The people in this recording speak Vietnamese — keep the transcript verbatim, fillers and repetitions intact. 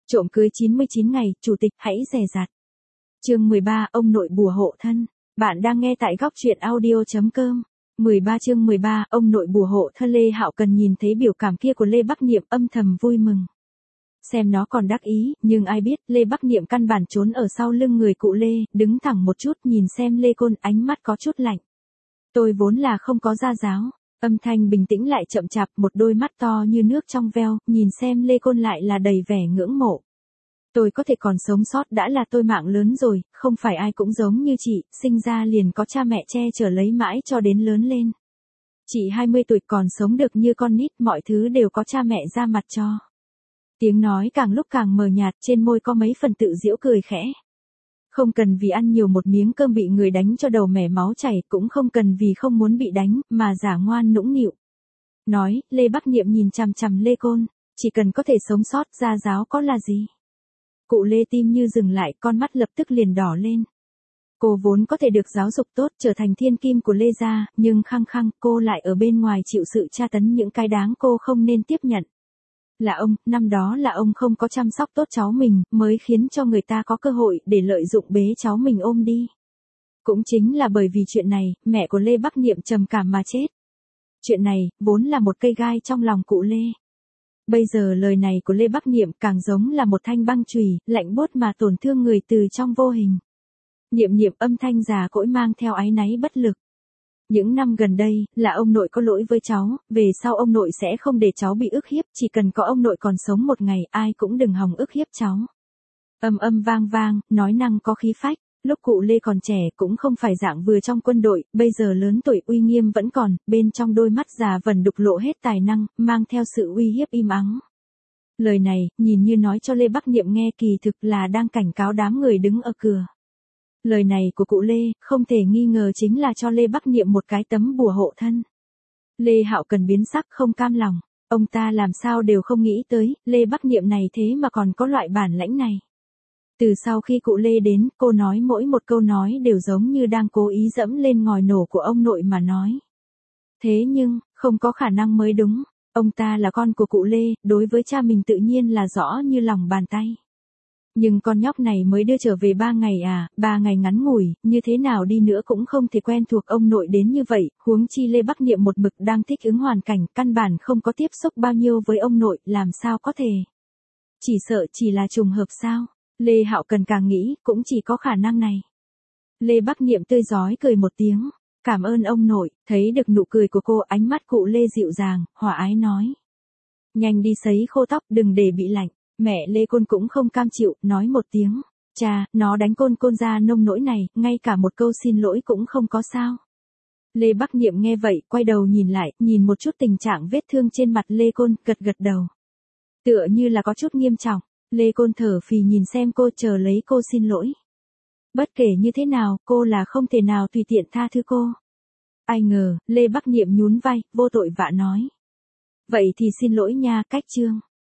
Trộm cưới chín mươi chín ngày, chủ tịch hãy dè dặt. Chương mười ba, ông nội bùa hộ thân. Bạn đang nghe tại góc truyện audio chấm com. mười ba chương mười ba, ông nội bùa hộ thân. Lê Hạo Cần nhìn thấy biểu cảm kia của Lê Bắc Niệm âm thầm vui mừng. Xem nó còn đắc ý, nhưng ai biết, Lê Bắc Niệm căn bản trốn ở sau lưng người cụ Lê, đứng thẳng một chút nhìn xem Lê Côn, ánh mắt có chút lạnh. Tôi vốn là không có gia giáo. Âm thanh bình tĩnh lại chậm chạp, một đôi mắt to như nước trong veo, nhìn xem Lê Côn lại là đầy vẻ ngưỡng mộ. Tôi có thể còn sống sót đã là tôi mạng lớn rồi, không phải ai cũng giống như chị, sinh ra liền có cha mẹ che chở lấy mãi cho đến lớn lên. Chị hai mươi tuổi còn sống được như con nít, mọi thứ đều có cha mẹ ra mặt cho. Tiếng nói càng lúc càng mờ nhạt, trên môi có mấy phần tự giễu cười khẽ. Không cần vì ăn nhiều một miếng cơm bị người đánh cho đầu mẻ máu chảy, cũng không cần vì không muốn bị đánh, mà giả ngoan nũng nịu. Nói, Lê Bắc Niệm nhìn chằm chằm Lê Côn, chỉ cần có thể sống sót, gia giáo có là gì? Cụ Lê tim như dừng lại, con mắt lập tức liền đỏ lên. Cô vốn có thể được giáo dục tốt, trở thành thiên kim của Lê gia, nhưng khăng khăng, cô lại ở bên ngoài chịu sự tra tấn những cái đáng cô không nên tiếp nhận. Là ông, năm đó là ông không có chăm sóc tốt cháu mình, mới khiến cho người ta có cơ hội để lợi dụng bế cháu mình ôm đi. Cũng chính là bởi vì chuyện này, mẹ của Lê Bắc Niệm trầm cảm mà chết. Chuyện này, vốn là một cây gai trong lòng cụ Lê. Bây giờ lời này của Lê Bắc Niệm càng giống là một thanh băng chùy, lạnh buốt mà tổn thương người từ trong vô hình. Niệm niệm, âm thanh già cỗi mang theo áy náy bất lực. Những năm gần đây, là ông nội có lỗi với cháu, về sau ông nội sẽ không để cháu bị ức hiếp, chỉ cần có ông nội còn sống một ngày, ai cũng đừng hòng ức hiếp cháu. Âm âm vang vang, nói năng có khí phách, lúc cụ Lê còn trẻ cũng không phải dạng vừa trong quân đội, bây giờ lớn tuổi uy nghiêm vẫn còn, bên trong đôi mắt già vần đục lộ hết tài năng, mang theo sự uy hiếp im ắng. Lời này, nhìn như nói cho Lê Bắc Niệm nghe, kỳ thực là đang cảnh cáo đám người đứng ở cửa. Lời này của cụ Lê, không thể nghi ngờ chính là cho Lê Bắc Niệm một cái tấm bùa hộ thân. Lê Hạo Cần biến sắc không cam lòng, ông ta làm sao đều không nghĩ tới, Lê Bắc Niệm này thế mà còn có loại bản lãnh này. Từ sau khi cụ Lê đến, cô nói mỗi một câu nói đều giống như đang cố ý dẫm lên ngòi nổ của ông nội mà nói. Thế nhưng, không có khả năng mới đúng, ông ta là con của cụ Lê, đối với cha mình tự nhiên là rõ như lòng bàn tay. Nhưng con nhóc này mới đưa trở về ba ngày à, ba ngày ngắn ngủi, như thế nào đi nữa cũng không thể quen thuộc ông nội đến như vậy, huống chi Lê Bắc Niệm một mực đang thích ứng hoàn cảnh, căn bản không có tiếp xúc bao nhiêu với ông nội, làm sao có thể. Chỉ sợ chỉ là trùng hợp sao, Lê Hạo Cần càng nghĩ, cũng chỉ có khả năng này. Lê Bắc Niệm tươi rói cười một tiếng, cảm ơn ông nội, thấy được nụ cười của cô, ánh mắt cụ Lê dịu dàng, hòa ái nói. Nhanh đi sấy khô tóc, đừng để bị lạnh. Mẹ Lê Côn cũng không cam chịu, nói một tiếng, cha, nó đánh Côn Côn ra nông nỗi này, ngay cả một câu xin lỗi cũng không có sao. Lê Bắc Niệm nghe vậy, quay đầu nhìn lại, nhìn một chút tình trạng vết thương trên mặt Lê Côn, gật gật đầu. Tựa như là có chút nghiêm trọng, Lê Côn thở phì nhìn xem cô, chờ lấy cô xin lỗi. Bất kể như thế nào, cô là không thể nào tùy tiện tha thứ cô. Ai ngờ, Lê Bắc Niệm nhún vai, vô tội vạ nói. Vậy thì xin lỗi nha, cách chương.